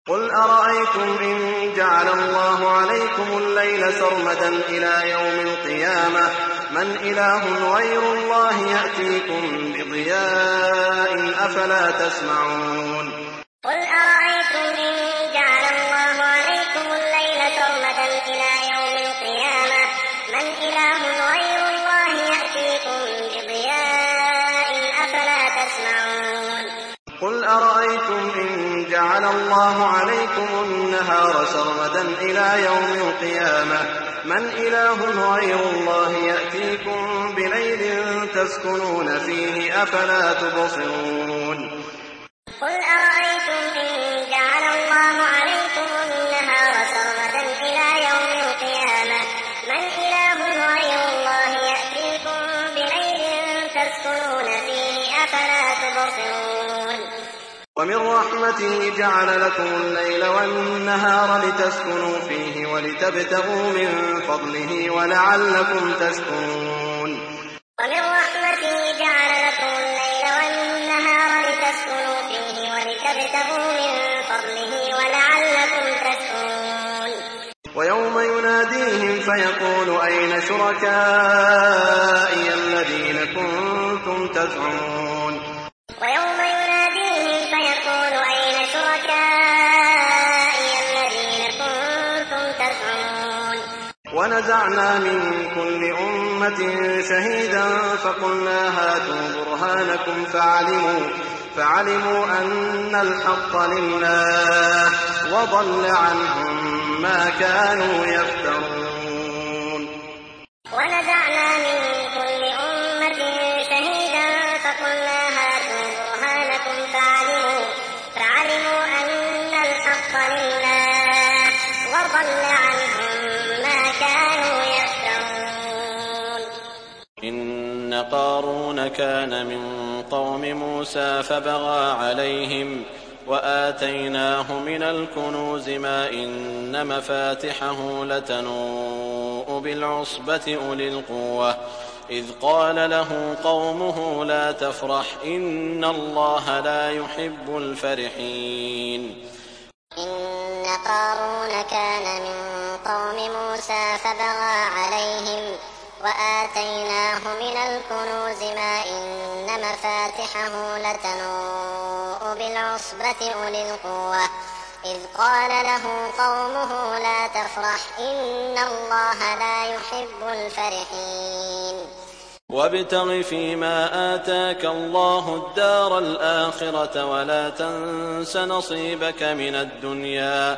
قل أرأيتم إن جعل الله عليكم الليل سرمدا إلى يوم القيامة من إله غير الله يأتيكم بضياء أفلا تسمعون. قل أرأيتم إن جعل الله عليكم الليل سرمدا إلى يوم القيامة من إله غير الله يأتيكم بضياء أفلا تسمعون. قل أرأيتم إن جعل الله عليكم النهار سرمدا إلى يوم القيامة من إله غير الله يأتيكم بليل تسكنون فيه أفلا تبصرون. قل أرأيتم إن جعل الله عليكم النهار سرمدا إلى يوم القيامة من إله غير الله يأتيكم بليل تسكنون فيه أفلا تبصرون. ومن رحمته جعل لكم الليل والنهار لتسكنوا فيه ولتبتغوا من فضله ولعلكم تشكرون. ومن رحمته جعل لكم الليل والنهار لتسكنوا فيه ولتبتغوا من فضله ولعلكم تشكرون. ويوم يناديهم فيقول أين شركائي الذين كنتم تزعمون. ويوم يناديهم فيقول أين شركائي الذين كنتم تزعمون. ونزعنا من كل أمة شهيدا فقلنا هاتوا برهانكم فعلموا أن الحق لله وضل عنهم ما كانوا يفترون. ونزعنا من كل أمة شهيدا فقلنا هاتوا برهانكم فعلموا أن الحق لله وضل عنهم ما كانوا يفترون. إن قارون كان من قوم موسى فبغى عليهم وآتيناه من الكنوز ما إن مفاتحه لتنوء بالعصبة أولي القوة إذ قال له قومه لا تفرح إن الله لا يحب الفرحين. إن قارون كان من قوم موسى فبغى عليهم وآتيناه من الكنوز ما إن مفاتحه لتنوء بالعصبة أولي القوة إذ قال له قومه لا تفرح إن الله لا يحب الفرحين. وابتغ فيما آتاك الله الدار الآخرة ولا تنس نصيبك من الدنيا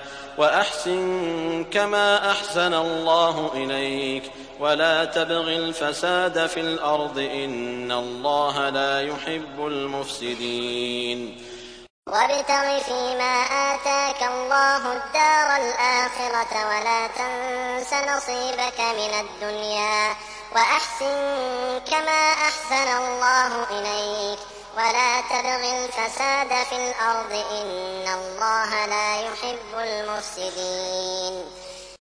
وأحسن كما أحسن الله إليك ولا تبغ الفساد في الأرض إن الله لا يحب المفسدين. وابتغ فيما آتاك الله الدار الآخرة ولا تنس نصيبك من الدنيا وأحسن كما أحسن الله إليك ولا تبغ الفساد في الأرض إن الله لا يحب المفسدين.